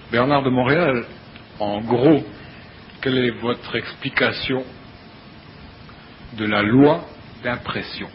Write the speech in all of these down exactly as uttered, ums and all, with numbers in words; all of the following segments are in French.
Bernard de Montréal, en gros, quelle est votre explication de la loi d'impression?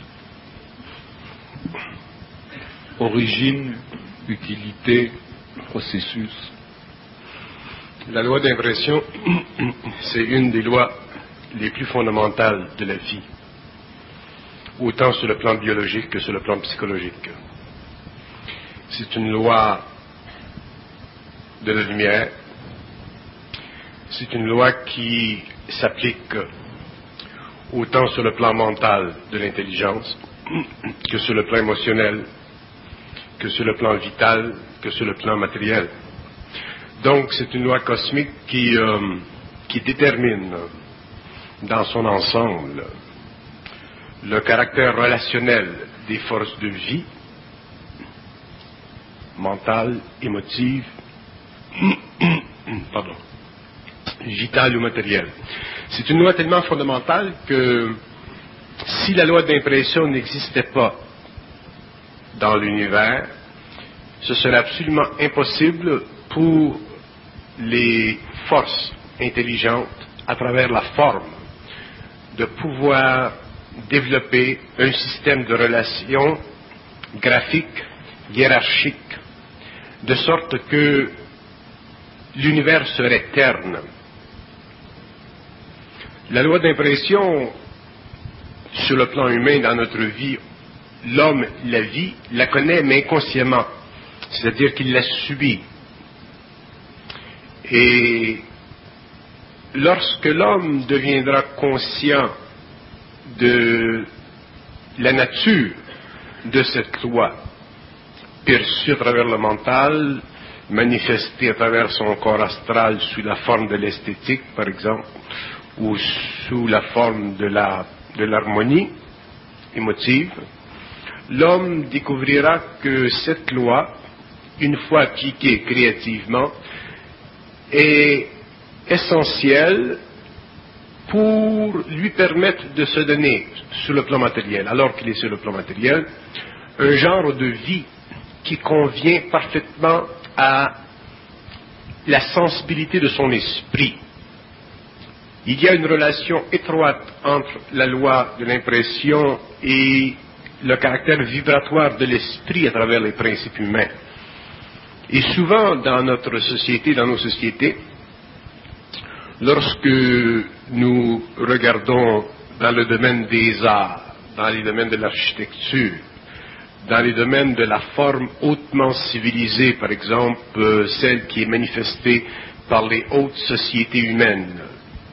Origine, utilité, processus. La loi d'impression, c'est une des lois les plus fondamentales de la vie, autant sur le plan biologique que sur le plan psychologique. C'est une loi de la lumière. C'est une loi qui s'applique autant sur le plan mental de l'intelligence que sur le plan émotionnel, que sur le plan vital, que sur le plan matériel. Donc c'est une loi cosmique qui, euh, qui détermine dans son ensemble le caractère relationnel des forces de vie, mentales, émotives, pardon, vitales ou matérielles. C'est une loi tellement fondamentale que si la loi d'impression n'existait pas dans l'univers, ce serait absolument impossible pour les forces intelligentes, à travers la forme, de pouvoir développer un système de relations graphiques, hiérarchiques, de sorte que l'univers serait terne. La loi d'impression, sur le plan humain, dans notre vie, l'homme la vit, la connaît, mais inconsciemment. C'est-à-dire qu'il la subit. Et lorsque l'homme deviendra conscient de la nature de cette loi, perçue à travers le mental, manifestée à travers son corps astral sous la forme de l'esthétique, par exemple, ou sous la forme de la, de l'harmonie émotive, l'homme découvrira que cette loi, une fois appliquée créativement, est essentielle pour lui permettre de se donner, sur le plan matériel, alors qu'il est sur le plan matériel, un genre de vie qui convient parfaitement à la sensibilité de son esprit. Il y a une relation étroite entre la loi de l'impression et le caractère vibratoire de l'esprit à travers les principes humains. Et souvent dans notre société, dans nos sociétés, lorsque nous regardons dans le domaine des arts, dans les domaines de l'architecture, dans les domaines de la forme hautement civilisée, par exemple, euh, celle qui est manifestée par les hautes sociétés humaines,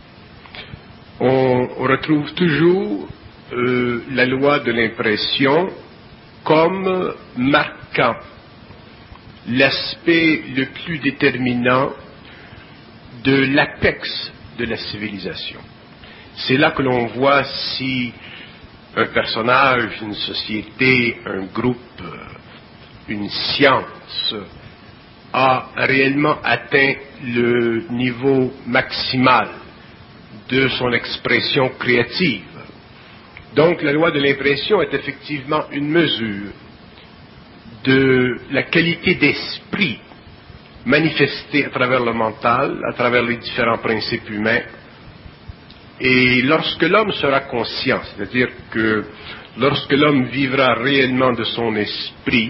on retrouve toujours euh, la loi de l'impression comme marquant l'aspect le plus déterminant de l'apex de la civilisation. C'est là que l'on voit si un personnage, une société, un groupe, une science a réellement atteint le niveau maximal de son expression créative. Donc la loi de l'impression est effectivement une mesure de la qualité d'esprit manifestée à travers le mental, à travers les différents principes humains. Et lorsque l'homme sera conscient, c'est-à-dire que lorsque l'homme vivra réellement de son esprit,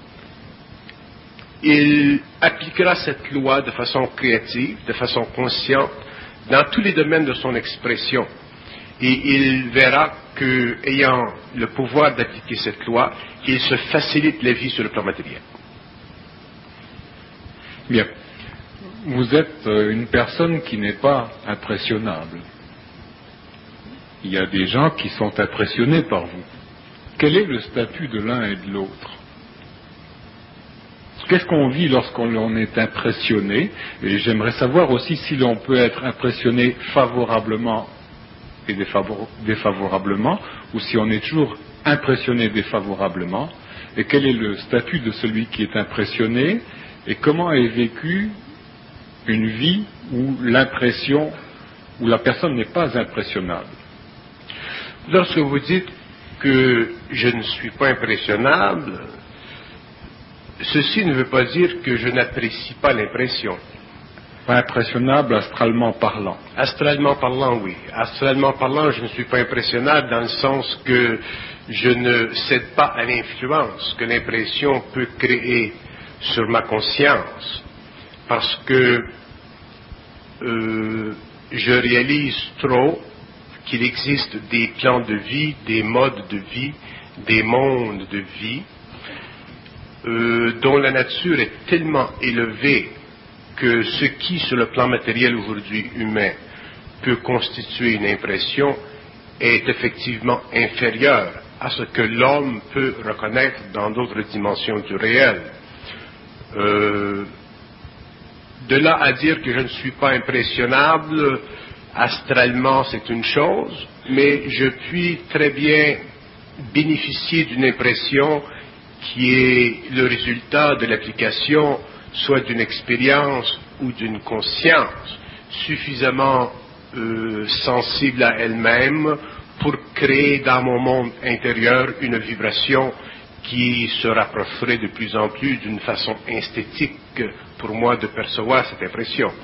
il appliquera cette loi de façon créative, de façon consciente, dans tous les domaines de son expression. Et il verra que, ayant le pouvoir d'appliquer cette loi, il se facilite la vie sur le plan matériel. Bien. Vous êtes une personne qui n'est pas impressionnable. Il y a des gens qui sont impressionnés par vous. Quel est le statut de l'un et de l'autre? Qu'est-ce qu'on vit lorsqu'on est impressionné? Et j'aimerais savoir aussi si l'on peut être impressionné favorablement et défavorablement, ou si on est toujours impressionné défavorablement, et quel est le statut de celui qui est impressionné, et comment est vécue une vie où l'impression, où la personne n'est pas impressionnable. Lorsque vous dites que je ne suis pas impressionnable, ceci ne veut pas dire que je n'apprécie pas l'impression. Pas impressionnable astralement parlant. Astralement parlant, oui. Astralement parlant, je ne suis pas impressionnable dans le sens que je ne cède pas à l'influence que l'impression peut créer sur ma conscience, parce que euh, je réalise trop qu'il existe des plans de vie, des modes de vie, des mondes de vie, euh, dont la nature est tellement élevée que ce qui, sur le plan matériel aujourd'hui humain, peut constituer une impression est effectivement inférieur à ce que l'homme peut reconnaître dans d'autres dimensions du réel. Euh, de là à dire que je ne suis pas impressionnable, astralement c'est une chose, mais je puis très bien bénéficier d'une impression qui est le résultat de l'application soit d'une expérience ou d'une conscience suffisamment euh, sensible à elle-même pour créer dans mon monde intérieur une vibration qui se rapprocherait de plus en plus d'une façon esthétique pour moi de percevoir cette impression.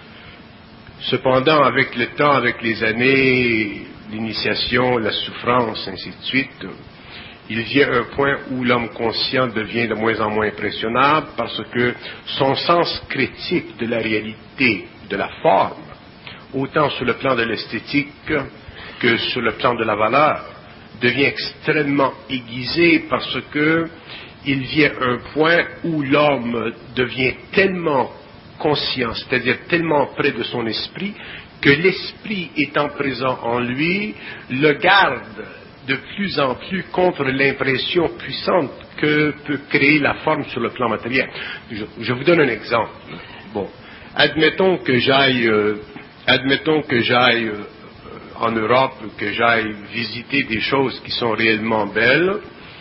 Cependant, avec le temps, avec les années, l'initiation, la souffrance, ainsi de suite, il vient un point où l'homme conscient devient de moins en moins impressionnable parce que son sens critique de la réalité, de la forme, autant sur le plan de l'esthétique que sur le plan de la valeur, devient extrêmement aiguisé parce que il vient un point où l'homme devient tellement conscient, c'est-à-dire tellement près de son esprit, que l'esprit étant présent en lui, le garde de plus en plus contre l'impression puissante que peut créer la forme sur le plan matériel. Je, je vous donne un exemple. Bon, admettons que j'aille, euh, admettons que j'aille euh, en Europe, que j'aille visiter des choses qui sont réellement belles.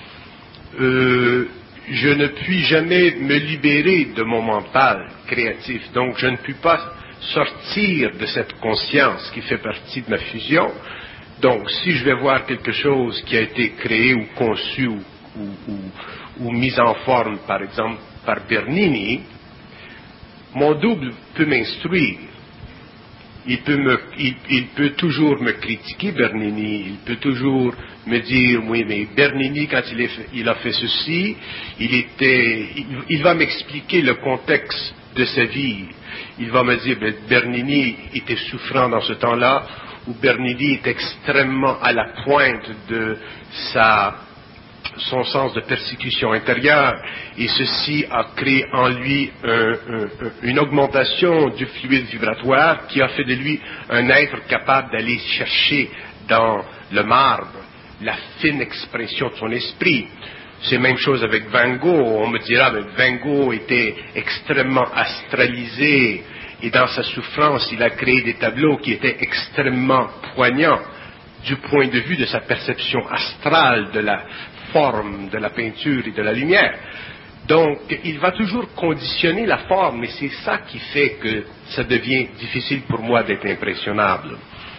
Euh, je ne puis jamais me libérer de mon mental créatif. Donc, je ne puis pas sortir de cette conscience qui fait partie de ma fusion. Donc, si je vais voir quelque chose qui a été créé ou conçu ou, ou, ou, ou mis en forme, par exemple, par Bernini, mon double peut m'instruire. Il peut, me, il, il peut toujours me critiquer, Bernini, il peut toujours me dire, oui, mais Bernini, quand il, est, il a fait ceci, il était, il, il va m'expliquer le contexte de sa vie. Il va me dire, ben, Bernini était souffrant dans ce temps-là, ou Bernini est extrêmement à la pointe de sa, son sens de persécution intérieure, et ceci a créé en lui un, un, une augmentation du fluide vibratoire qui a fait de lui un être capable d'aller chercher dans le marbre la fine expression de son esprit. C'est la même chose avec Van Gogh. On me dira, mais Van Gogh était extrêmement astralisé, et dans sa souffrance, il a créé des tableaux qui étaient extrêmement poignants du point de vue de sa perception astrale de la forme, de la peinture et de la lumière. Donc, il va toujours conditionner la forme, et c'est ça qui fait que ça devient difficile pour moi d'être impressionnable.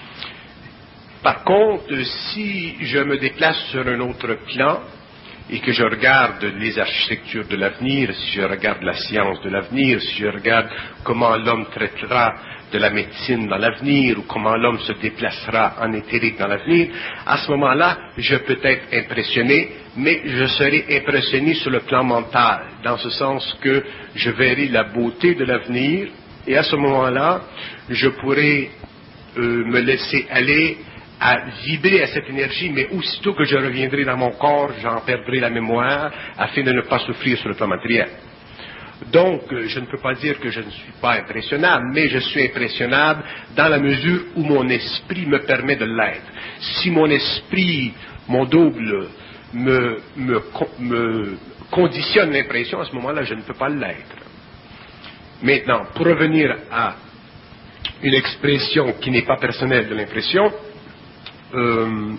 Par contre, si je me déplace sur un autre plan, et que je regarde les architectures de l'avenir, si je regarde la science de l'avenir, si je regarde comment l'homme traitera de la médecine dans l'avenir, ou comment l'homme se déplacera en éthérique dans l'avenir, à ce moment-là, je peux être impressionné, mais je serai impressionné sur le plan mental, dans ce sens que je verrai la beauté de l'avenir, et à ce moment-là, je pourrai euh, me laisser aller à vibrer à cette énergie, mais aussitôt que je reviendrai dans mon corps, j'en perdrai la mémoire, afin de ne pas souffrir sur le plan matériel. Donc, je ne peux pas dire que je ne suis pas impressionnable, mais je suis impressionnable dans la mesure où mon esprit me permet de l'être. Si mon esprit, mon double, me, me, me conditionne l'impression, à ce moment-là, je ne peux pas l'être. Maintenant, pour revenir à une expression qui n'est pas personnelle de l'impression, Euh,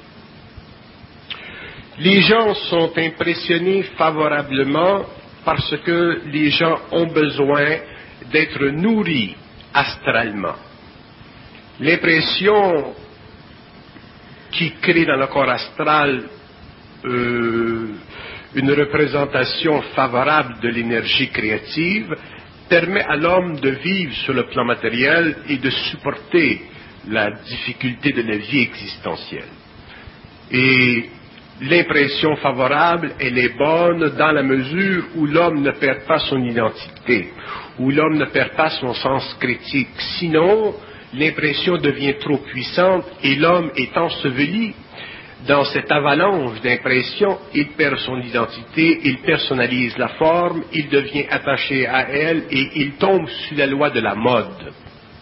les gens sont impressionnés favorablement parce que les gens ont besoin d'être nourris astralement. L'impression qui crée dans le corps astral euh, une représentation favorable de l'énergie créative permet à l'homme de vivre sur le plan matériel et de supporter la difficulté de la vie existentielle. Et l'impression favorable, elle est bonne dans la mesure où l'homme ne perd pas son identité, où l'homme ne perd pas son sens critique. Sinon, l'impression devient trop puissante et l'homme est enseveli dans cette avalanche d'impressions. Il perd son identité, il personnalise la forme, il devient attaché à elle et il tombe sous la loi de la mode.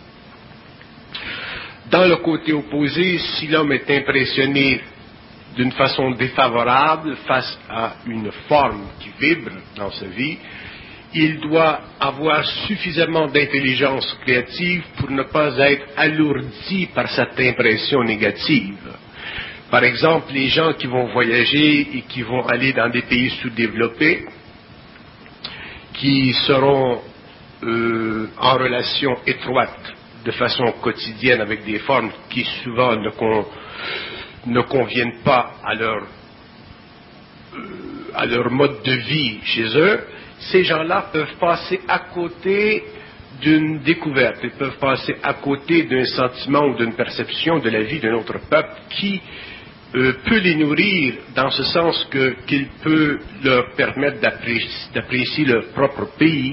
Dans le côté opposé, si l'homme est impressionné d'une façon défavorable face à une forme qui vibre dans sa vie, il doit avoir suffisamment d'intelligence créative pour ne pas être alourdi par cette impression négative. Par exemple, les gens qui vont voyager et qui vont aller dans des pays sous-développés, qui seront euh, en relation étroite de façon quotidienne avec des formes qui souvent ne, con, ne conviennent pas à leur, euh, à leur mode de vie chez eux, ces gens-là peuvent passer à côté d'une découverte, ils peuvent passer à côté d'un sentiment ou d'une perception de la vie d'un autre peuple qui euh, peut les nourrir dans ce sens que, qu'il peut leur permettre d'apprécier, d'apprécier leur propre pays.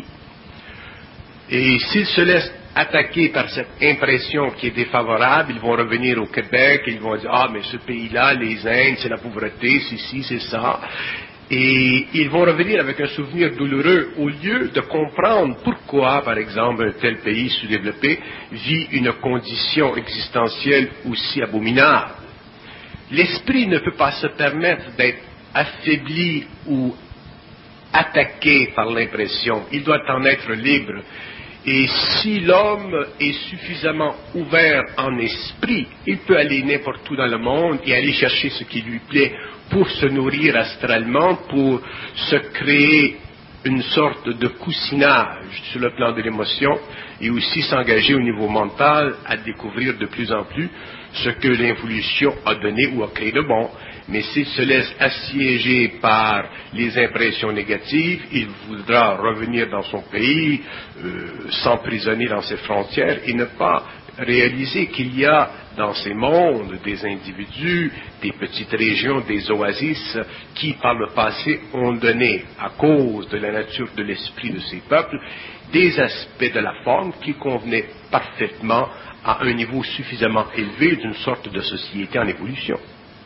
Et s'ils se laissent attaqués par cette impression qui est défavorable, ils vont revenir au Québec, ils vont dire « Ah, mais ce pays-là, les Indes, c'est la pauvreté, c'est ci, c'est ça ». Et ils vont revenir avec un souvenir douloureux au lieu de comprendre pourquoi, par exemple, un tel pays sous-développé vit une condition existentielle aussi abominable. L'esprit ne peut pas se permettre d'être affaibli ou attaqué par l'impression. Il doit en être libre. Et si l'homme est suffisamment ouvert en esprit, il peut aller n'importe où dans le monde et aller chercher ce qui lui plaît pour se nourrir astralement, pour se créer une sorte de coussinage sur le plan de l'émotion et aussi s'engager au niveau mental à découvrir de plus en plus ce que l'évolution a donné ou a créé de bon. Mais s'il se laisse assiéger par les impressions négatives, il voudra revenir dans son pays, euh, s'emprisonner dans ses frontières et ne pas réaliser qu'il y a dans ces mondes des individus, des petites régions, des oasis qui par le passé ont donné, à cause de la nature de l'esprit de ces peuples, des aspects de la forme qui convenaient parfaitement à un niveau suffisamment élevé d'une sorte de société en évolution.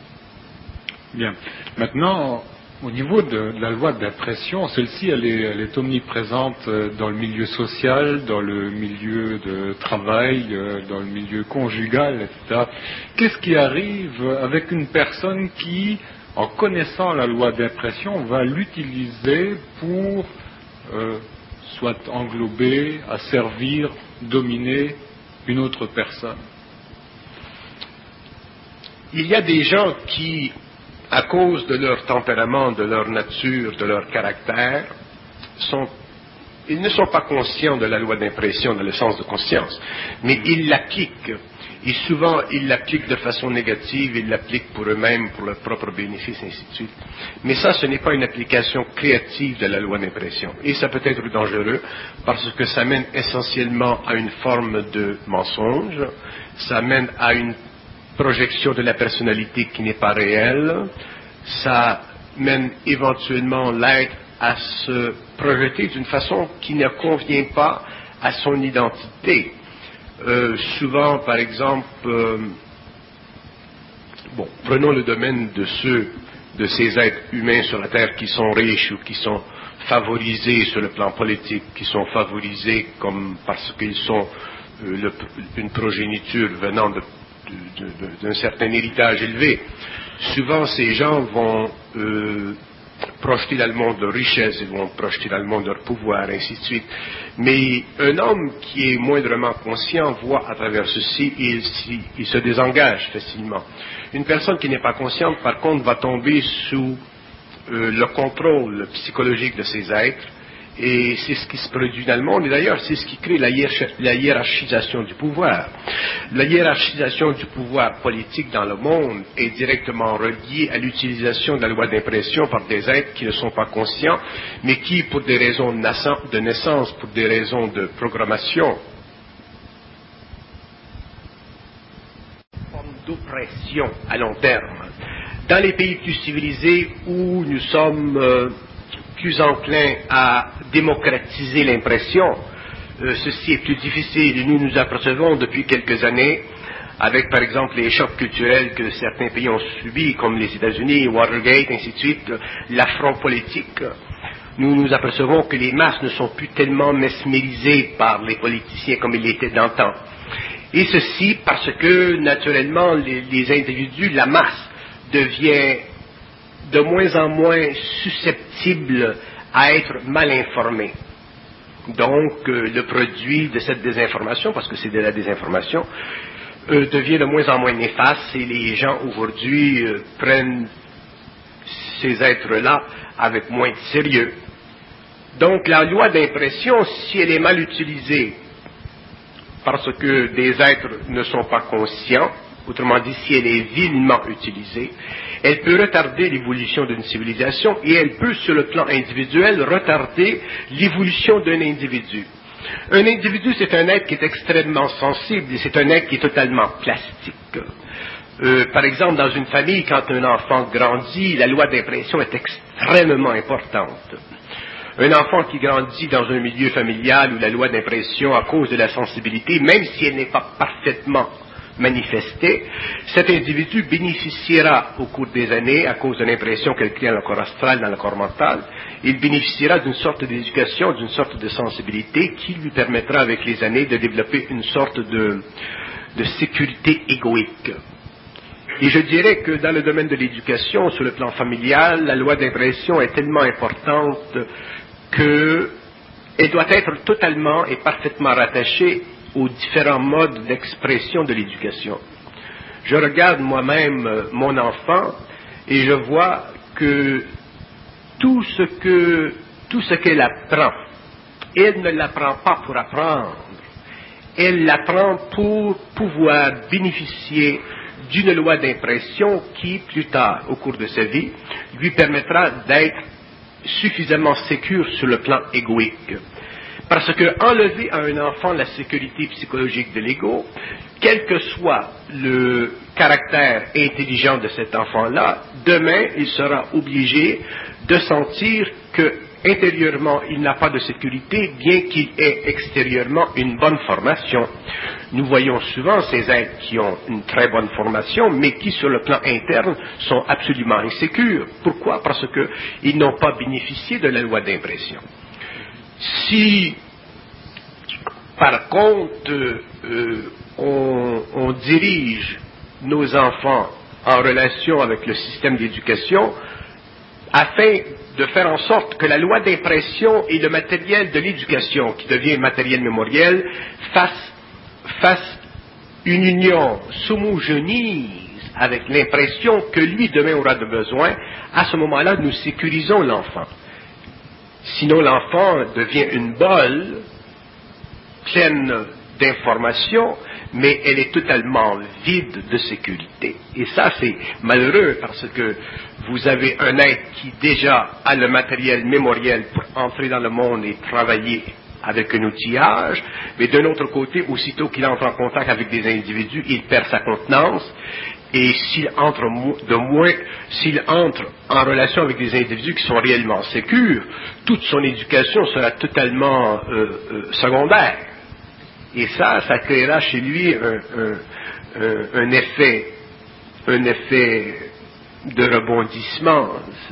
Bien. Maintenant, au niveau de, de la loi d'impression, celle-ci, elle est, elle est omniprésente dans le milieu social, dans le milieu de travail, dans le milieu conjugal, et cetera. Qu'est-ce qui arrive avec une personne qui, en connaissant la loi d'impression, va l'utiliser pour euh, soit englober, asservir, dominer une autre personne? Il y a des gens qui, à cause de leur tempérament, de leur nature, de leur caractère, sont, ils ne sont pas conscients de la loi d'impression dans le sens de conscience, mais ils l'appliquent. Et souvent, ils l'appliquent de façon négative, ils l'appliquent pour eux-mêmes, pour leur propre bénéfice, ainsi de suite. Mais ça, ce n'est pas une application créative de la loi d'impression. Et ça peut être dangereux parce que ça mène essentiellement à une forme de mensonge, ça mène à une projection de la personnalité qui n'est pas réelle, ça mène éventuellement l'être à se projeter d'une façon qui ne convient pas à son identité. Euh, souvent, par exemple, euh, bon, prenons le domaine de ceux, de ces êtres humains sur la Terre qui sont riches ou qui sont favorisés sur le plan politique, qui sont favorisés comme parce qu'ils sont euh, le, une progéniture venant de d'un certain héritage élevé. Souvent, ces gens vont euh, projeter dans le monde leur richesse, ils vont projeter dans le monde leur pouvoir, ainsi de suite. Mais un homme qui est moindrement conscient voit à travers ceci et il, il se désengage facilement. Une personne qui n'est pas consciente, par contre, va tomber sous euh, le contrôle psychologique de ces êtres Et c'est ce qui se produit dans le monde, et d'ailleurs c'est ce qui crée la, hiérarch la hiérarchisation du pouvoir. La hiérarchisation du pouvoir politique dans le monde est directement reliée à l'utilisation de la loi d'impression par des êtres qui ne sont pas conscients, mais qui, pour des raisons de naissance, pour des raisons de programmation, forme d'oppression à long terme. Dans les pays plus civilisés où nous sommes euh, plus enclins à démocratiser l'impression, euh, ceci est plus difficile et nous nous apercevons depuis quelques années, avec par exemple les chocs culturels que certains pays ont subis, comme les États-Unis, Watergate, ainsi de suite, l'affront politique, nous nous apercevons que les masses ne sont plus tellement mesmérisées par les politiciens comme ils l'étaient d'antan. Et ceci parce que, naturellement, les, les individus, la masse, devient de moins en moins susceptible à être mal informé. Donc, euh, le produit de cette désinformation, parce que c'est de la désinformation, euh, devient de moins en moins néfaste et les gens aujourd'hui euh, prennent ces êtres-là avec moins de sérieux. Donc, la loi d'impression, si elle est mal utilisée parce que des êtres ne sont pas conscients, autrement dit, si elle est vilement utilisée, elle peut retarder l'évolution d'une civilisation et elle peut, sur le plan individuel, retarder l'évolution d'un individu. Un individu, c'est un être qui est extrêmement sensible et c'est un être qui est totalement plastique. Euh, par exemple, dans une famille, quand un enfant grandit, la loi d'impression est extrêmement importante. Un enfant qui grandit dans un milieu familial où la loi d'impression, à cause de la sensibilité, même si elle n'est pas parfaitement manifestée, cet individu bénéficiera au cours des années, à cause de l'impression qu'elle crée dans le corps astral, dans le corps mental, il bénéficiera d'une sorte d'éducation, d'une sorte de sensibilité qui lui permettra avec les années de développer une sorte de, de sécurité égoïque. Et je dirais que dans le domaine de l'éducation, sur le plan familial, la loi d'impression est tellement importante qu'elle doit être totalement et parfaitement rattachée aux différents modes d'expression de l'éducation. Je regarde moi-même euh, mon enfant et je vois que tout ce que, tout ce qu'elle apprend, elle ne l'apprend pas pour apprendre, elle l'apprend pour pouvoir bénéficier d'une loi d'impression qui, plus tard, au cours de sa vie, lui permettra d'être suffisamment sécure sur le plan égoïque. Parce que enlever à un enfant la sécurité psychologique de l'ego, quel que soit le caractère intelligent de cet enfant-là, demain il sera obligé de sentir que intérieurement il n'a pas de sécurité, bien qu'il ait extérieurement une bonne formation. Nous voyons souvent ces êtres qui ont une très bonne formation, mais qui sur le plan interne sont absolument insécures. Pourquoi? Parce qu'ils n'ont pas bénéficié de la loi d'impression. Si, par contre, euh, on, on dirige nos enfants en relation avec le système d'éducation, afin de faire en sorte que la loi d'impression et le matériel de l'éducation, qui devient matériel mémoriel, fasse, fasse une union, s'homogénise avec l'impression que lui demain aura de besoin, à ce moment-là, nous sécurisons l'enfant. Sinon, l'enfant devient une bolle pleine d'informations, mais elle est totalement vide de sécurité. Et ça, c'est malheureux parce que vous avez un être qui déjà a le matériel mémoriel pour entrer dans le monde et travailler avec un outillage, mais d'un autre côté, aussitôt qu'il entre en contact avec des individus, il perd sa contenance. Et s'il entre de moins, s'il entre en relation avec des individus qui sont réellement sécures, toute son éducation sera totalement euh, euh, secondaire. Et ça, ça créera chez lui un, un, un, un effet, un effet de rebondissement.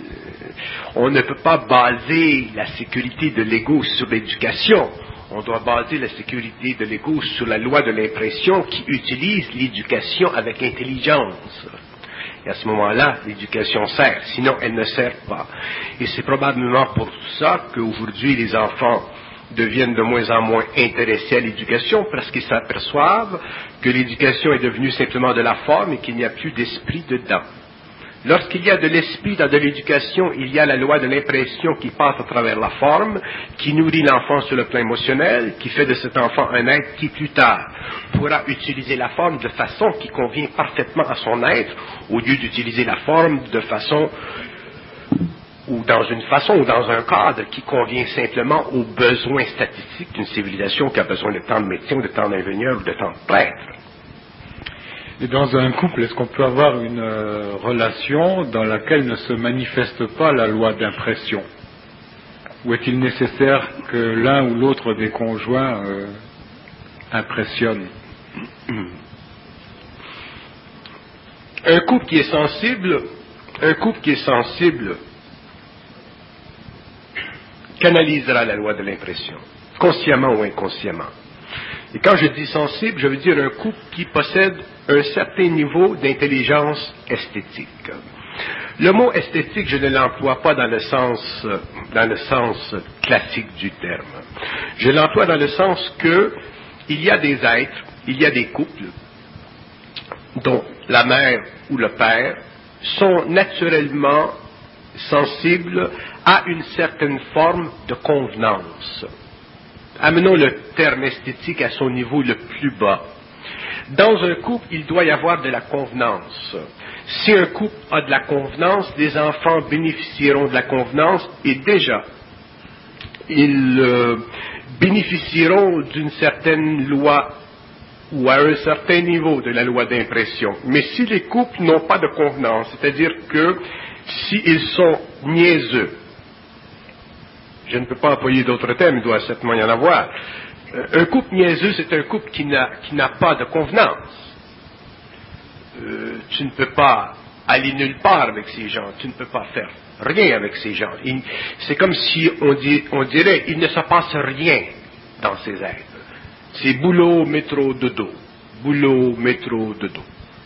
On ne peut pas baser la sécurité de l'ego sur l'éducation. On doit baser la sécurité de l'ego sur la loi de l'impression qui utilise l'éducation avec intelligence. Et à ce moment-là, l'éducation sert, sinon elle ne sert pas. Et c'est probablement pour ça qu'aujourd'hui les enfants deviennent de moins en moins intéressés à l'éducation parce qu'ils s'aperçoivent que l'éducation est devenue simplement de la forme et qu'il n'y a plus d'esprit dedans. Lorsqu'il y a de l'esprit dans de l'éducation, il y a la loi de l'impression qui passe à travers la forme, qui nourrit l'enfant sur le plan émotionnel, qui fait de cet enfant un être qui plus tard pourra utiliser la forme de façon qui convient parfaitement à son être, au lieu d'utiliser la forme de façon ou dans une façon ou dans un cadre qui convient simplement aux besoins statistiques d'une civilisation qui a besoin de tant de médecins, de tant d'ingénieurs ou de tant de prêtres. Et dans un couple, est-ce qu'on peut avoir une euh, relation dans laquelle ne se manifeste pas la loi d'impression? Ou est-il nécessaire que l'un ou l'autre des conjoints euh, impressionne? Un couple qui est sensible, un couple qui est sensible canalisera la loi de l'impression, consciemment ou inconsciemment. Et quand je dis sensible, je veux dire un couple qui possède un certain niveau d'intelligence esthétique. Le mot esthétique, je ne l'emploie pas dans le sens, dans le sens classique du terme. Je l'emploie dans le sens que il y a des êtres, il y a des couples dont la mère ou le père sont naturellement sensibles à une certaine forme de convenance. Amenons le terme esthétique à son niveau le plus bas. Dans un couple, il doit y avoir de la convenance. Si un couple a de la convenance, les enfants bénéficieront de la convenance et déjà, ils euh, bénéficieront d'une certaine loi ou à un certain niveau de la loi d'impression. Mais si les couples n'ont pas de convenance, c'est-à-dire que s'ils sont niaiseux, je ne peux pas employer d'autres termes, il doit certainement y en avoir. Un couple niaiseux, c'est un couple qui n'a, qui n'a pas de convenance. Euh, tu ne peux pas aller nulle part avec ces gens, tu ne peux pas faire rien avec ces gens. Il, c'est comme si on, dit, on dirait, il ne se passe rien dans ces êtres. C'est boulot, métro, dodo. Boulot, métro, dodo.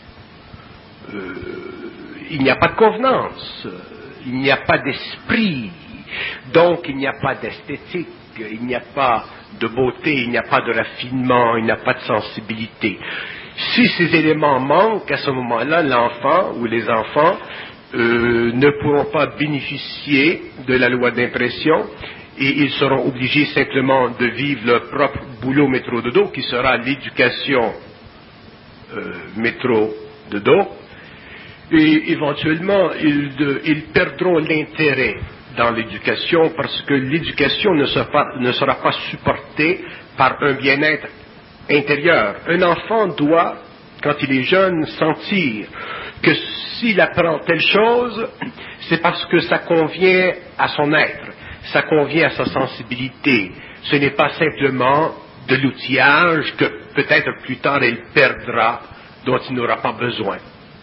Euh, il n'y a pas de convenance, il n'y a pas d'esprit. Donc, il n'y a pas d'esthétique, il n'y a pas de beauté, il n'y a pas de raffinement, il n'y a pas de sensibilité. Si ces éléments manquent, à ce moment-là, l'enfant ou les enfants euh, ne pourront pas bénéficier de la loi d'impression et ils seront obligés simplement de vivre leur propre boulot métro-dodo, qui sera l'éducation euh, métro-dodo, et éventuellement, ils, de, ils perdront l'intérêt dans l'éducation parce que l'éducation ne sera pas, ne sera pas supportée par un bien-être intérieur. Un enfant doit, quand il est jeune, sentir que s'il apprend telle chose, c'est parce que ça convient à son être, ça convient à sa sensibilité. Ce n'est pas simplement de l'outillage que peut-être plus tard il perdra, dont il n'aura pas besoin.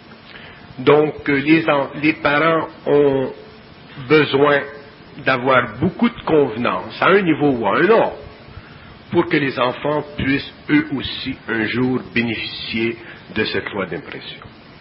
Donc les, les parents ont besoin d'avoir beaucoup de convenance, à un niveau ou à un autre, pour que les enfants puissent eux aussi un jour bénéficier de cette loi d'impression.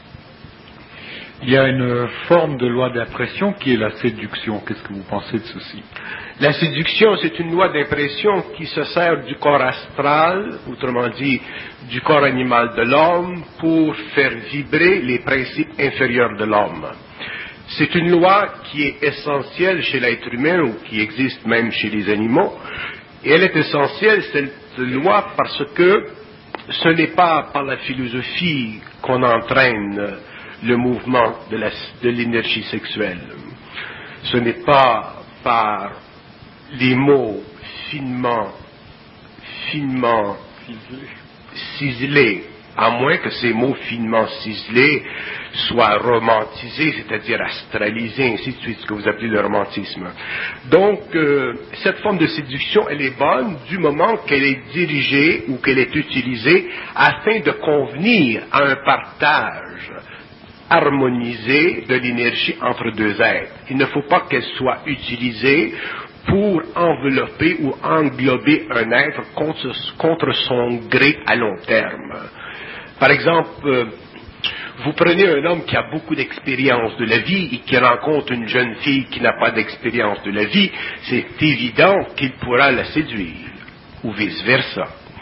Il y a une forme de loi d'impression qui est la séduction. Qu'est-ce que vous pensez de ceci? La séduction, c'est une loi d'impression qui se sert du corps astral, autrement dit du corps animal de l'homme, pour faire vibrer les principes inférieurs de l'homme. C'est une loi qui est essentielle chez l'être humain ou qui existe même chez les animaux. Et elle est essentielle, cette loi, parce que ce n'est pas par la philosophie qu'on entraîne le mouvement de, la, de l'énergie sexuelle. Ce n'est pas par les mots finement, finement ciselés, à moins que ces mots finement ciselés soient romantisés, c'est-à-dire astralisés, ainsi de suite, ce que vous appelez le romantisme. Donc, euh, cette forme de séduction, elle est bonne du moment qu'elle est dirigée ou qu'elle est utilisée afin de convenir à un partage harmonisé de l'énergie entre deux êtres. Il ne faut pas qu'elle soit utilisée pour envelopper ou englober un être contre, contre son gré à long terme. Par exemple, euh, vous prenez un homme qui a beaucoup d'expérience de la vie et qui rencontre une jeune fille qui n'a pas d'expérience de la vie, c'est évident qu'il pourra la séduire, ou vice-versa.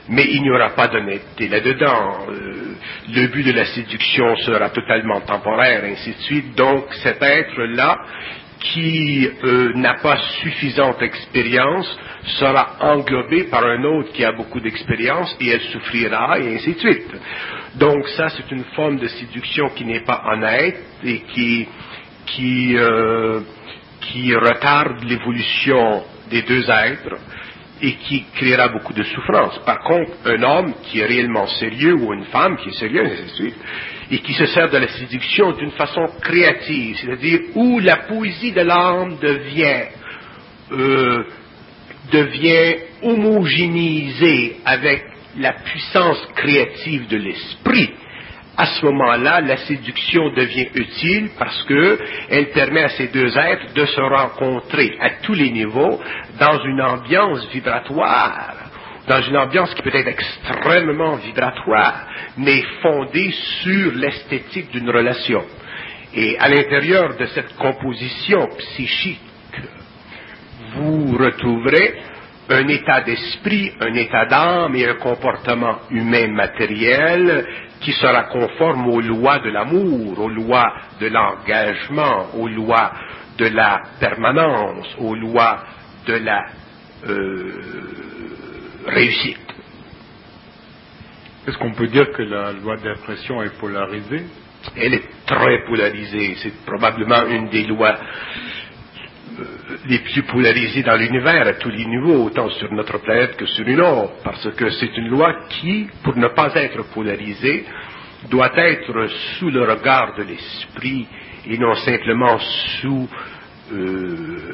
mais il n'y aura pas d'honnêteté là-dedans. Euh, le but de la séduction sera totalement temporaire, ainsi de suite. Donc cet être-là, qui euh, n'a pas suffisante expérience, sera englobé par un autre qui a beaucoup d'expérience, et elle souffrira, et ainsi de suite. Donc ça, c'est une forme de séduction qui n'est pas honnête, et qui, qui, euh, qui retarde l'évolution des deux êtres, et qui créera beaucoup de souffrance. Par contre, un homme qui est réellement sérieux, ou une femme qui est sérieuse, et ainsi de suite, et qui se sert de la séduction d'une façon créative, c'est-à-dire où la poésie de l'âme devient, euh, devient homogénéisée avec la puissance créative de l'esprit. À ce moment-là, la séduction devient utile parce que elle permet à ces deux êtres de se rencontrer à tous les niveaux dans une ambiance vibratoire, dans une ambiance qui peut être extrêmement vibratoire, mais fondée sur l'esthétique d'une relation. Et à l'intérieur de cette composition psychique, vous retrouverez un état d'esprit, un état d'âme et un comportement humain matériel qui sera conforme aux lois de l'amour, aux lois de l'engagement, aux lois de la permanence, aux lois de la euh, réussite. Est-ce qu'on peut dire que la loi d'impression est polarisée? Elle est très polarisée. C'est probablement une des lois les plus polarisées dans l'univers à tous les niveaux, autant sur notre planète que sur une autre, parce que c'est une loi qui, pour ne pas être polarisée, doit être sous le regard de l'esprit et non simplement sous euh,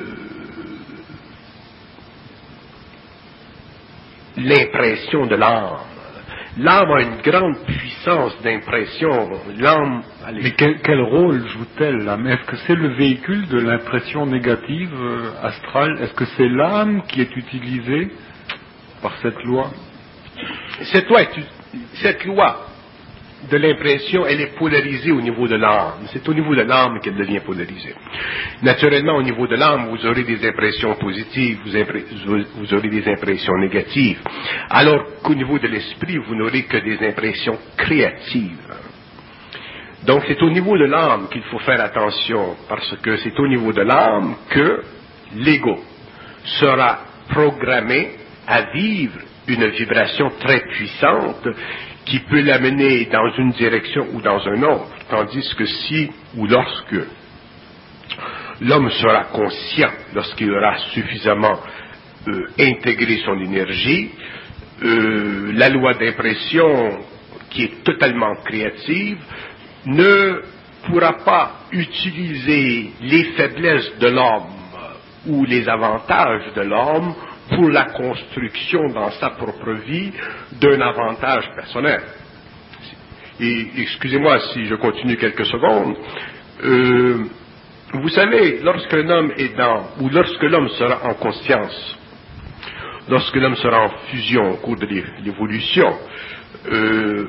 l'impression de l'âme. L'âme a une grande puissance d'impression. L'âme. Mais quel, quel rôle joue-t-elle, l'âme? Est-ce que c'est le véhicule de l'impression négative euh, astrale? Est-ce que c'est l'âme qui est utilisée par cette loi? Cette loi, est, cette loi de l'impression, elle est polarisée au niveau de l'âme. C'est au niveau de l'âme qu'elle devient polarisée. Naturellement, au niveau de l'âme, vous aurez des impressions positives, vous, impré, vous aurez des impressions négatives. Alors qu'au niveau de l'esprit, vous n'aurez que des impressions créatives. Donc c'est au niveau de l'âme qu'il faut faire attention, parce que c'est au niveau de l'âme que l'ego sera programmé à vivre une vibration très puissante qui peut l'amener dans une direction ou dans une autre, tandis que si ou lorsque l'homme sera conscient, lorsqu'il aura suffisamment euh, intégré son énergie, euh, la loi d'impression, qui est totalement créative, ne pourra pas utiliser les faiblesses de l'homme ou les avantages de l'homme pour la construction dans sa propre vie d'un avantage personnel. Et excusez-moi si je continue quelques secondes. Euh, vous savez, lorsqu'un homme est dans, ou lorsque l'homme sera en conscience, lorsque l'homme sera en fusion au cours de l'évolution, euh,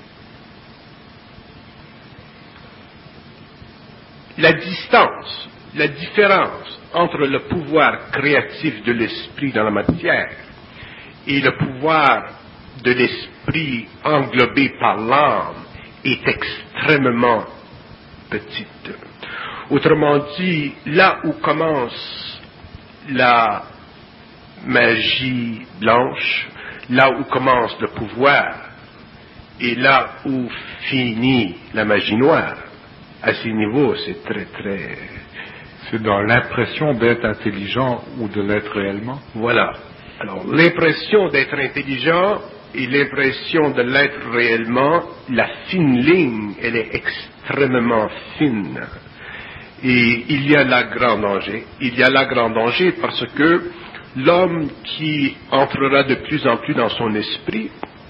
la distance, la différence entre le pouvoir créatif de l'esprit dans la matière et le pouvoir de l'esprit englobé par l'âme est extrêmement petite. Autrement dit, là où commence la magie blanche, là où commence le pouvoir, et là où finit la magie noire, à ces niveaux, c'est très très... C'est dans l'impression d'être intelligent ou de l'être réellement? Voilà. Alors, l'impression d'être intelligent et l'impression de l'être réellement, la fine ligne, elle est extrêmement fine. Et il y a là grand danger. Il y a là grand danger parce que l'homme qui entrera de plus en plus dans son esprit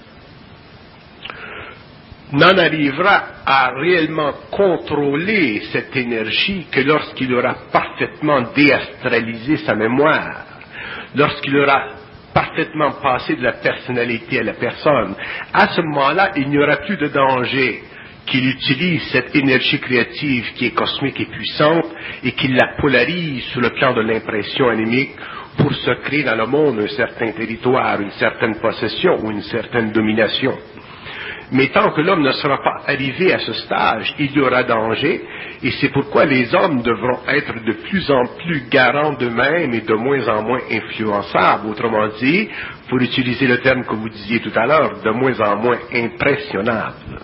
n'en arrivera à réellement contrôler cette énergie que lorsqu'il aura parfaitement déastralisé sa mémoire, lorsqu'il aura parfaitement passé de la personnalité à la personne. À ce moment-là, il n'y aura plus de danger qu'il utilise cette énergie créative qui est cosmique et puissante et qu'il la polarise sur le plan de l'impression animique pour se créer dans le monde un certain territoire, une certaine possession ou une certaine domination. Mais tant que l'homme ne sera pas arrivé à ce stage, il y aura danger, et c'est pourquoi les hommes devront être de plus en plus garants d'eux-mêmes et de moins en moins influençables. Autrement dit, pour utiliser le terme que vous disiez tout à l'heure, de moins en moins impressionnables.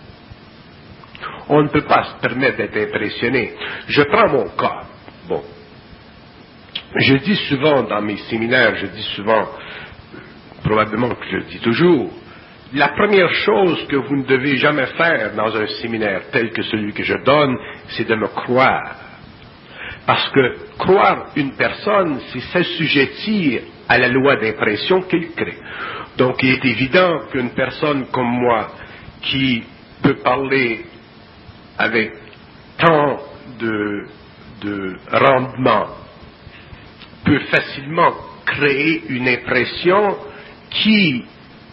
On ne peut pas se permettre d'être impressionné. Je prends mon cas. Bon. Je dis souvent dans mes séminaires, je dis souvent, probablement que je le dis toujours, la première chose que vous ne devez jamais faire dans un séminaire tel que celui que je donne, c'est de me croire. Parce que croire une personne, c'est s'assujettir à la loi d'impression qu'il crée. Donc il est évident qu'une personne comme moi, qui peut parler avec tant de, de rendement, peut facilement créer une impression qui,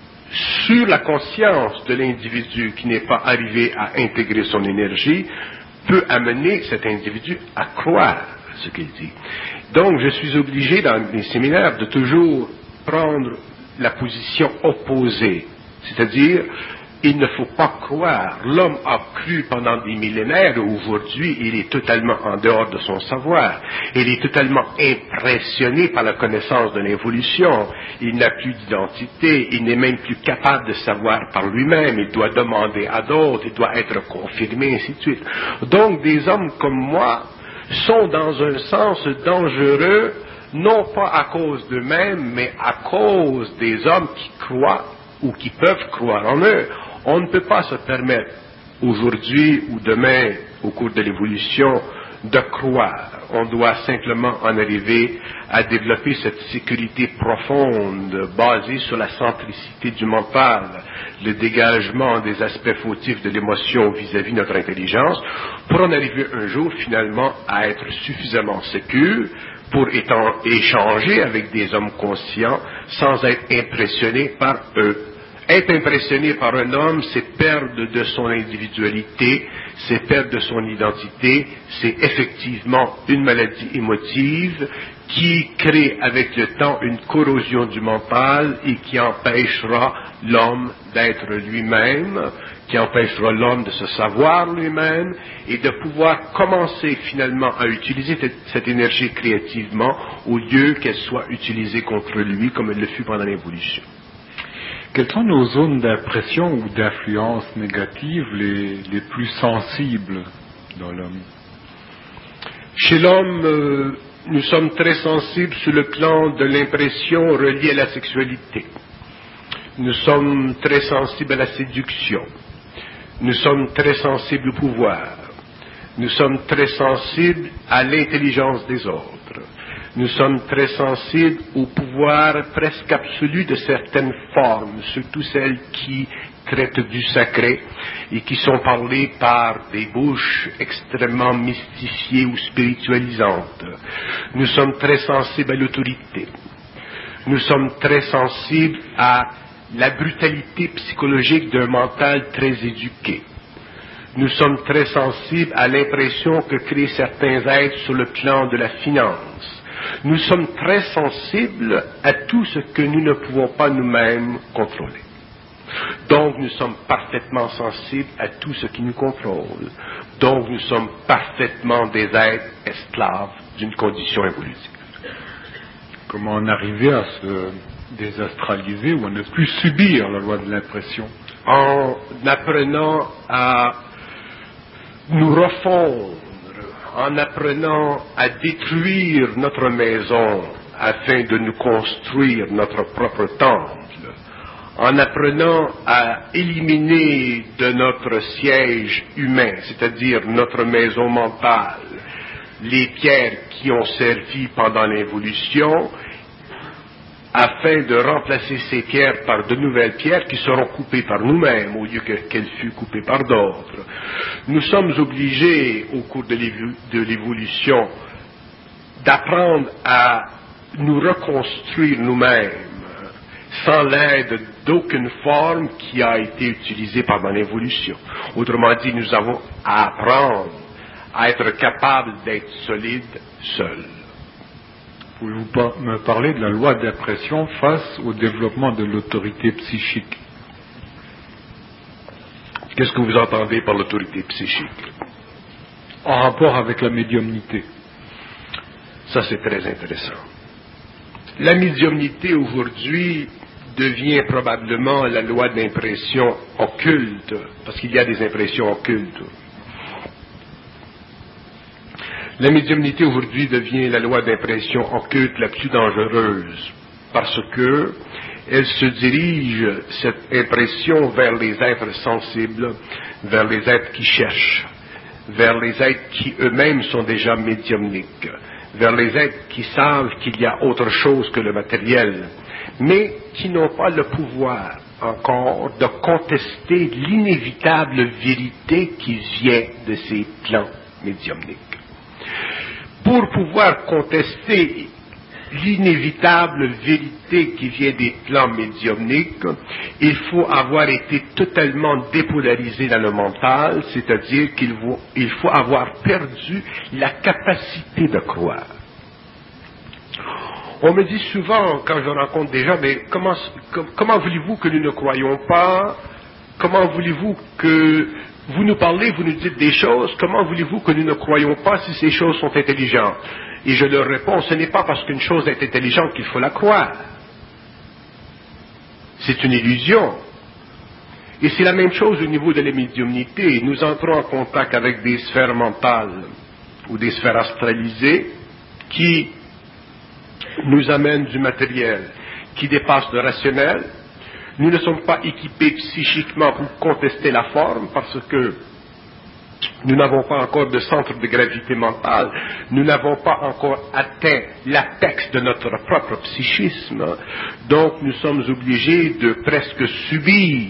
sur la conscience de l'individu qui n'est pas arrivé à intégrer son énergie, peut amener cet individu à croire ce qu'il dit. Donc, je suis obligé dans mes séminaires de toujours prendre la position opposée, c'est-à-dire, il ne faut pas croire. L'homme a cru pendant des millénaires, aujourd'hui, il est totalement en dehors de son savoir. Il est totalement impressionné par la connaissance de l'évolution. Il n'a plus d'identité, il n'est même plus capable de savoir par lui-même. Il doit demander à d'autres, il doit être confirmé, ainsi de suite. Donc, des hommes comme moi sont dans un sens dangereux, non pas à cause d'eux-mêmes, mais à cause des hommes qui croient ou qui peuvent croire en eux. On ne peut pas se permettre, aujourd'hui ou demain, au cours de l'évolution, de croire. On doit simplement en arriver à développer cette sécurité profonde, basée sur la centricité du mental, le dégagement des aspects fautifs de l'émotion vis-à-vis de notre intelligence, pour en arriver un jour, finalement, à être suffisamment sécure pour étant, échanger avec des hommes conscients sans être impressionné par eux. Être impressionné par un homme, c'est perdre de son individualité, c'est perdre de son identité, c'est effectivement une maladie émotive qui crée avec le temps une corrosion du mental et qui empêchera l'homme d'être lui-même, qui empêchera l'homme de se savoir lui-même et de pouvoir commencer finalement à utiliser cette, cette énergie créativement au lieu qu'elle soit utilisée contre lui comme elle le fut pendant l'évolution. Quelles sont nos zones d'impression ou d'influence négative les, les plus sensibles dans l'homme? Chez l'homme, euh, nous sommes très sensibles sur le plan de l'impression reliée à la sexualité. Nous sommes très sensibles à la séduction. Nous sommes très sensibles au pouvoir. Nous sommes très sensibles à l'intelligence des autres. Nous sommes très sensibles au pouvoir presque absolu de certaines formes, surtout celles qui traitent du sacré et qui sont parlées par des bouches extrêmement mystifiées ou spiritualisantes. Nous sommes très sensibles à l'autorité. Nous sommes très sensibles à la brutalité psychologique d'un mental très éduqué. Nous sommes très sensibles à l'impression que créent certains êtres sur le plan de la finance. Nous sommes très sensibles à tout ce que nous ne pouvons pas nous-mêmes contrôler. Donc nous sommes parfaitement sensibles à tout ce qui nous contrôle. Donc nous sommes parfaitement des êtres esclaves d'une condition évolutive. Comment en arriver à se désastraliser ou à ne plus subir la loi de l'impression? En apprenant à nous refondre, en apprenant à détruire notre maison afin de nous construire notre propre temple, en apprenant à éliminer de notre siège humain, c'est-à-dire notre maison mentale, les pierres qui ont servi pendant l'évolution, afin de remplacer ces pierres par de nouvelles pierres qui seront coupées par nous-mêmes au lieu qu'elles fût coupées par d'autres. Nous sommes obligés, au cours de l'évolution, d'apprendre à nous reconstruire nous-mêmes sans l'aide d'aucune forme qui a été utilisée pendant l'évolution. Autrement dit, nous avons à apprendre à être capables d'être solides seuls. Pouvez-vous pas me parler de la loi d'impression face au développement de l'autorité psychique? Qu'est-ce que vous entendez par l'autorité psychique? En rapport avec la médiumnité. Ça, c'est très intéressant. La médiumnité aujourd'hui devient probablement la loi d'impression occulte, parce qu'il y a des impressions occultes. La médiumnité aujourd'hui devient la loi d'impression occulte la plus dangereuse, parce que elle se dirige, cette impression, vers les êtres sensibles, vers les êtres qui cherchent, vers les êtres qui eux-mêmes sont déjà médiumniques, vers les êtres qui savent qu'il y a autre chose que le matériel, mais qui n'ont pas le pouvoir encore de contester l'inévitable vérité qui vient de ces plans médiumniques. Pour pouvoir contester l'inévitable vérité qui vient des plans médiumniques, il faut avoir été totalement dépolarisé dans le mental, c'est-à-dire qu'il faut, il faut avoir perdu la capacité de croire. On me dit souvent, quand je rencontre des gens, mais comment, comment voulez-vous que nous ne croyons pas? Comment voulez-vous que vous nous parlez, vous nous dites des choses, comment voulez-vous que nous ne croyons pas si ces choses sont intelligentes? Et je leur réponds, ce n'est pas parce qu'une chose est intelligente qu'il faut la croire. C'est une illusion. Et c'est la même chose au niveau de la médiumnité. Nous entrons en contact avec des sphères mentales ou des sphères astralisées qui nous amènent du matériel qui dépasse le rationnel. Nous ne sommes pas équipés psychiquement pour contester la forme parce que nous n'avons pas encore de centre de gravité mentale, nous n'avons pas encore atteint l'apex de notre propre psychisme, donc nous sommes obligés de presque subir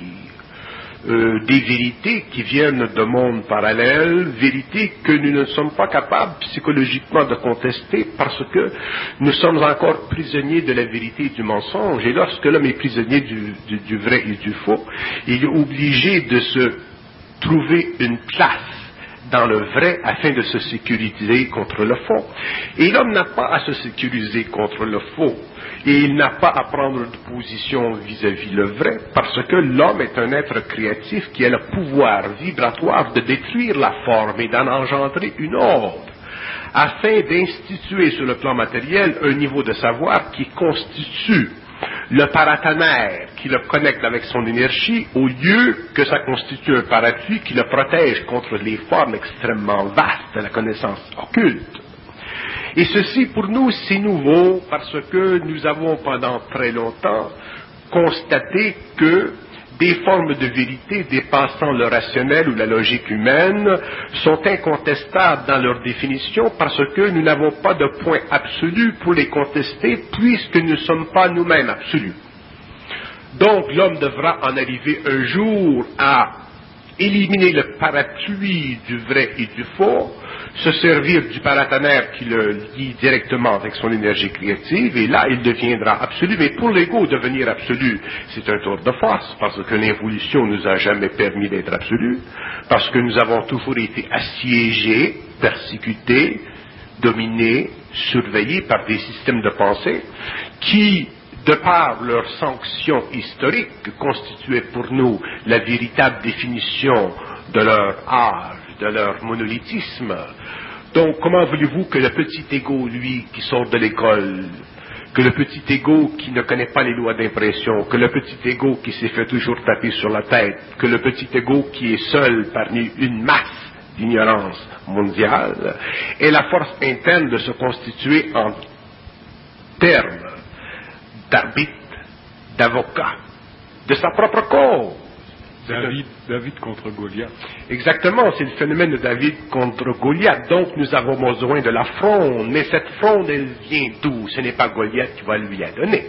euh, des vérités qui viennent de mondes parallèles, vérités que nous ne sommes pas capables psychologiquement de contester parce que nous sommes encore prisonniers de la vérité et du mensonge. Et lorsque l'homme est prisonnier du, du, du vrai et du faux, il est obligé de se trouver une place dans le vrai afin de se sécuriser contre le faux. Et l'homme n'a pas à se sécuriser contre le faux. Et il n'a pas à prendre de position vis-à-vis le vrai, parce que l'homme est un être créatif qui a le pouvoir vibratoire de détruire la forme et d'en engendrer une autre, afin d'instituer sur le plan matériel un niveau de savoir qui constitue le paratonnerre qui le connecte avec son énergie, au lieu que ça constitue un parapluie qui le protège contre les formes extrêmement vastes de la connaissance occulte. Et ceci, pour nous, c'est nouveau parce que nous avons pendant très longtemps constaté que des formes de vérité dépassant le rationnel ou la logique humaine sont incontestables dans leur définition parce que nous n'avons pas de point absolu pour les contester puisque nous ne sommes pas nous-mêmes absolus. Donc l'homme devra en arriver un jour à éliminer le parapluie du vrai et du faux, se servir du paratonnerre qui le lie directement avec son énergie créative, et là, il deviendra absolu. Mais pour l'ego, devenir absolu, c'est un tour de force, parce que l'évolution nous a jamais permis d'être absolu, parce que nous avons toujours été assiégés, persécutés, dominés, surveillés par des systèmes de pensée qui, de par leur sanction historique, constituaient pour nous la véritable définition de leur âge, de leur monolithisme. Donc, comment voulez-vous que le petit égo, lui, qui sort de l'école, que le petit égo qui ne connaît pas les lois d'impression, que le petit égo qui s'est fait toujours taper sur la tête, que le petit égo qui est seul parmi une masse d'ignorance mondiale, ait la force interne de se constituer en termes d'arbitre, d'avocat, de sa propre cause. David, David contre Goliath. Exactement, c'est le phénomène de David contre Goliath. Donc nous avons besoin de la fronde, mais cette fronde, elle vient d'où? Ce n'est pas Goliath qui va lui la donner.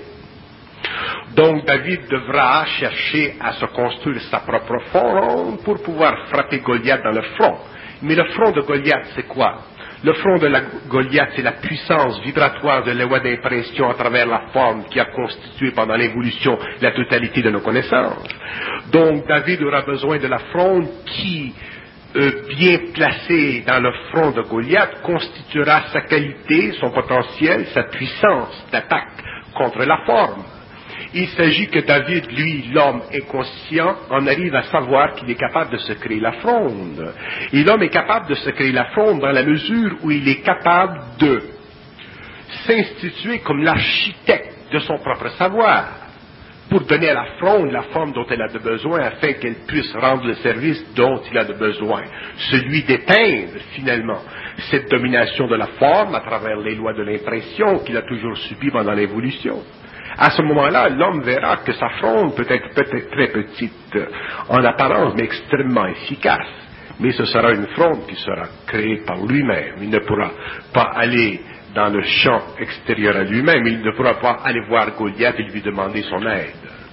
Donc David devra chercher à se construire sa propre fronde pour pouvoir frapper Goliath dans le front. Mais le front de Goliath, c'est quoi? Le front de la Goliath, c'est la puissance vibratoire de la loi d'impression à travers la forme qui a constitué pendant l'évolution la totalité de nos connaissances. Donc David aura besoin de la fronde qui euh, bien placé dans le front de Goliath constituera sa qualité, son potentiel, sa puissance d'attaque contre la forme. Il s'agit que David, lui, l'homme inconscient, en arrive à savoir qu'il est capable de se créer la fronde. Et l'homme est capable de se créer la fronde dans la mesure où il est capable de s'instituer comme l'architecte de son propre savoir, pour donner à la fronde la forme dont elle a de besoin afin qu'elle puisse rendre le service dont il a de besoin, celui d'éteindre finalement cette domination de la forme à travers les lois de l'impression qu'il a toujours subies pendant l'évolution. À ce moment-là, l'homme verra que sa fronde peut être peut-être très petite en apparence, mais extrêmement efficace. Mais ce sera une fronde qui sera créée par lui-même. Il ne pourra pas aller dans le champ extérieur à lui-même, il ne pourra pas aller voir Goliath et lui demander son aide.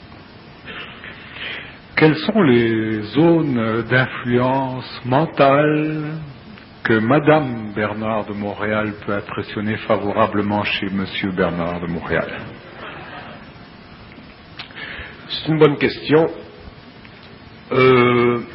Quelles sont les zones d'influence mentale que Madame Bernard de Montréal peut impressionner favorablement chez Monsieur Bernard de Montréal? C'est une bonne question. Euh,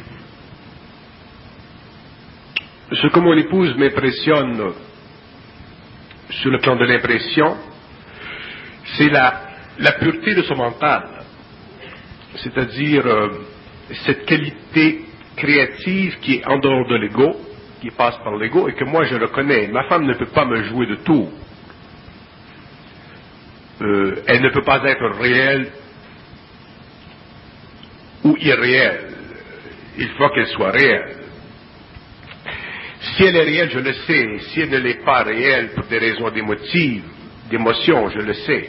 ce que mon épouse m'impressionne sur le plan de l'impression, c'est la, la pureté de son mental, c'est-à-dire euh, cette qualité créative qui est en dehors de l'ego, qui passe par l'ego et que moi je reconnais. Ma femme ne peut pas me jouer de tout. Euh, elle ne peut pas être réelle ou irréelle. Il faut qu'elle soit réelle. Si elle est réelle, je le sais. Si elle ne l'est pas réelle pour des raisons d'émotive, d'émotion, je le sais.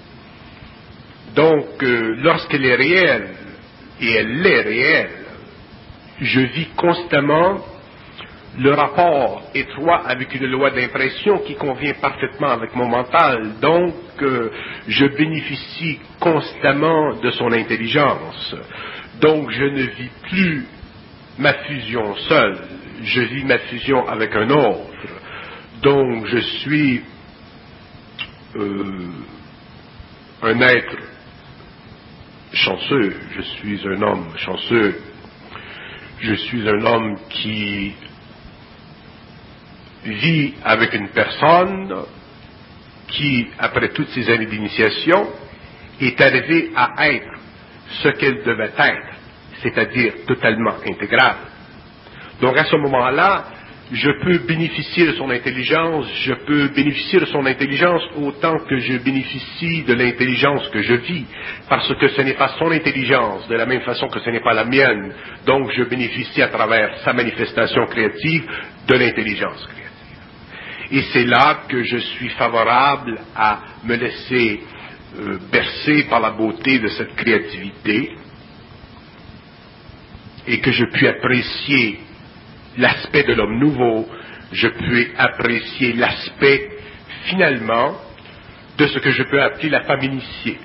Donc, euh, lorsqu'elle est réelle, et elle l'est réelle, je vis constamment le rapport étroit avec une loi d'impression qui convient parfaitement avec mon mental. Donc, euh, je bénéficie constamment de son intelligence. Donc, je ne vis plus ma fusion seule. Je vis ma fusion avec un autre. Donc, je suis euh, un être chanceux. Je suis un homme chanceux. Je suis un homme qui vit avec une personne qui, après toutes ces années d'initiation, est arrivée à être ce qu'elle devait être, c'est-à-dire totalement intégrale. Donc à ce moment-là, je peux bénéficier de son intelligence, je peux bénéficier de son intelligence autant que je bénéficie de l'intelligence que je vis, parce que ce n'est pas son intelligence, de la même façon que ce n'est pas la mienne. Donc je bénéficie à travers sa manifestation créative de l'intelligence créative. Et c'est là que je suis favorable à me laisser euh, bercer par la beauté de cette créativité et que je puis apprécier l'aspect de l'homme nouveau, je puis apprécier l'aspect, finalement, de ce que je peux appeler la femme initiée.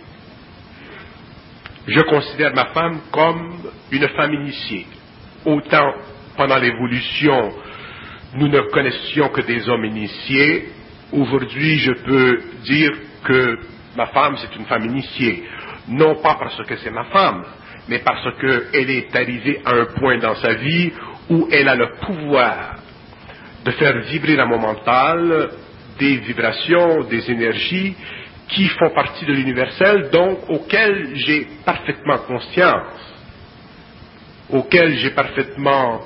Je considère ma femme comme une femme initiée. Autant pendant l'évolution, nous ne connaissions que des hommes initiés, aujourd'hui je peux dire que ma femme c'est une femme initiée. Non pas parce que c'est ma femme, mais parce qu'elle est arrivée à un point dans sa vie où elle a le pouvoir de faire vibrer dans mon mental des vibrations, des énergies qui font partie de l'universel, donc auxquelles j'ai parfaitement conscience, auxquelles j'ai parfaitement,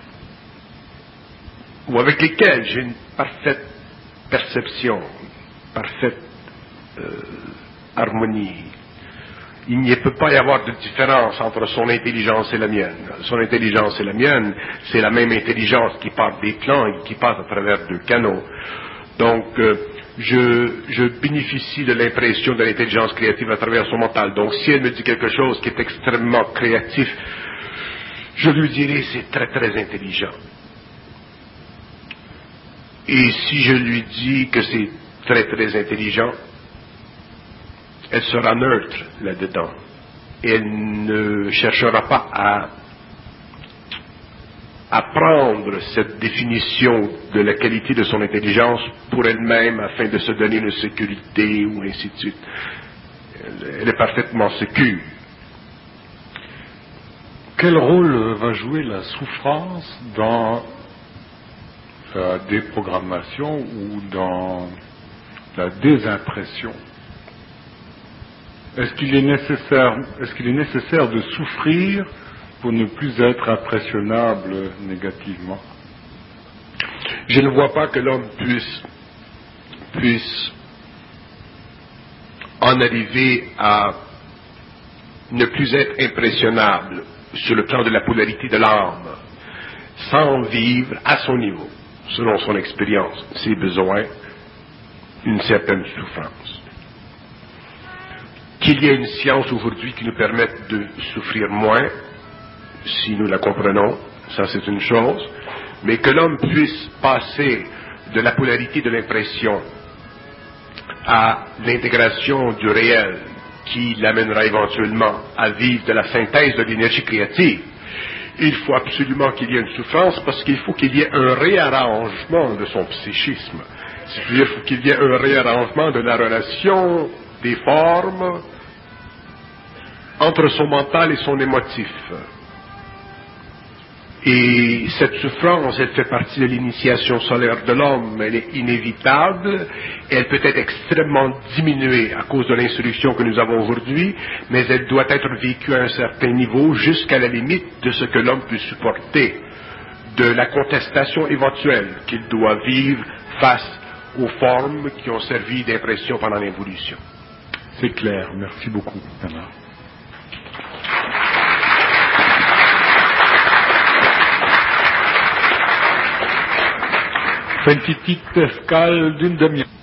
ou avec lesquelles j'ai une parfaite perception, une parfaite euh, harmonie. Il ne peut pas y avoir de différence entre son intelligence et la mienne. Son intelligence et la mienne, c'est la même intelligence qui part des plans et qui passe à travers deux canaux. Donc, euh, je, je bénéficie de l'impression de l'intelligence créative à travers son mental. Donc, si elle me dit quelque chose qui est extrêmement créatif, je lui dirai c'est très très intelligent. Et si je lui dis que c'est très très intelligent, elle sera neutre là-dedans. Et elle ne cherchera pas à, à prendre cette définition de la qualité de son intelligence pour elle-même afin de se donner une sécurité ou ainsi de suite. Elle, elle est parfaitement sécure. quel rôle va jouer la souffrance dans la déprogrammation ou dans la désimpression? Est-ce qu'il est nécessaire, est-ce qu'il est nécessaire de souffrir pour ne plus être impressionnable négativement? Je ne vois pas que l'homme puisse, puisse en arriver à ne plus être impressionnable sur le plan de la polarité de l'âme sans vivre à son niveau, selon son expérience, ses besoins, une certaine souffrance. Qu'il y ait une science aujourd'hui qui nous permette de souffrir moins, si nous la comprenons, ça c'est une chose, mais que l'homme puisse passer de la polarité de l'impression à l'intégration du réel qui l'amènera éventuellement à vivre de la synthèse de l'énergie créative, il faut absolument qu'il y ait une souffrance parce qu'il faut qu'il y ait un réarrangement de son psychisme. C'est-à-dire qu'il faut qu'il y ait un réarrangement de la relation des formes entre son mental et son émotif. Et cette souffrance, elle fait partie de l'initiation solaire de l'homme, elle est inévitable, elle peut être extrêmement diminuée à cause de l'instruction que nous avons aujourd'hui, mais elle doit être vécue à un certain niveau jusqu'à la limite de ce que l'homme peut supporter, de la contestation éventuelle qu'il doit vivre face aux formes qui ont servi d'impression pendant l'évolution. C'est clair, merci beaucoup, Bernard. Fait une petite escale d'une demi-heure.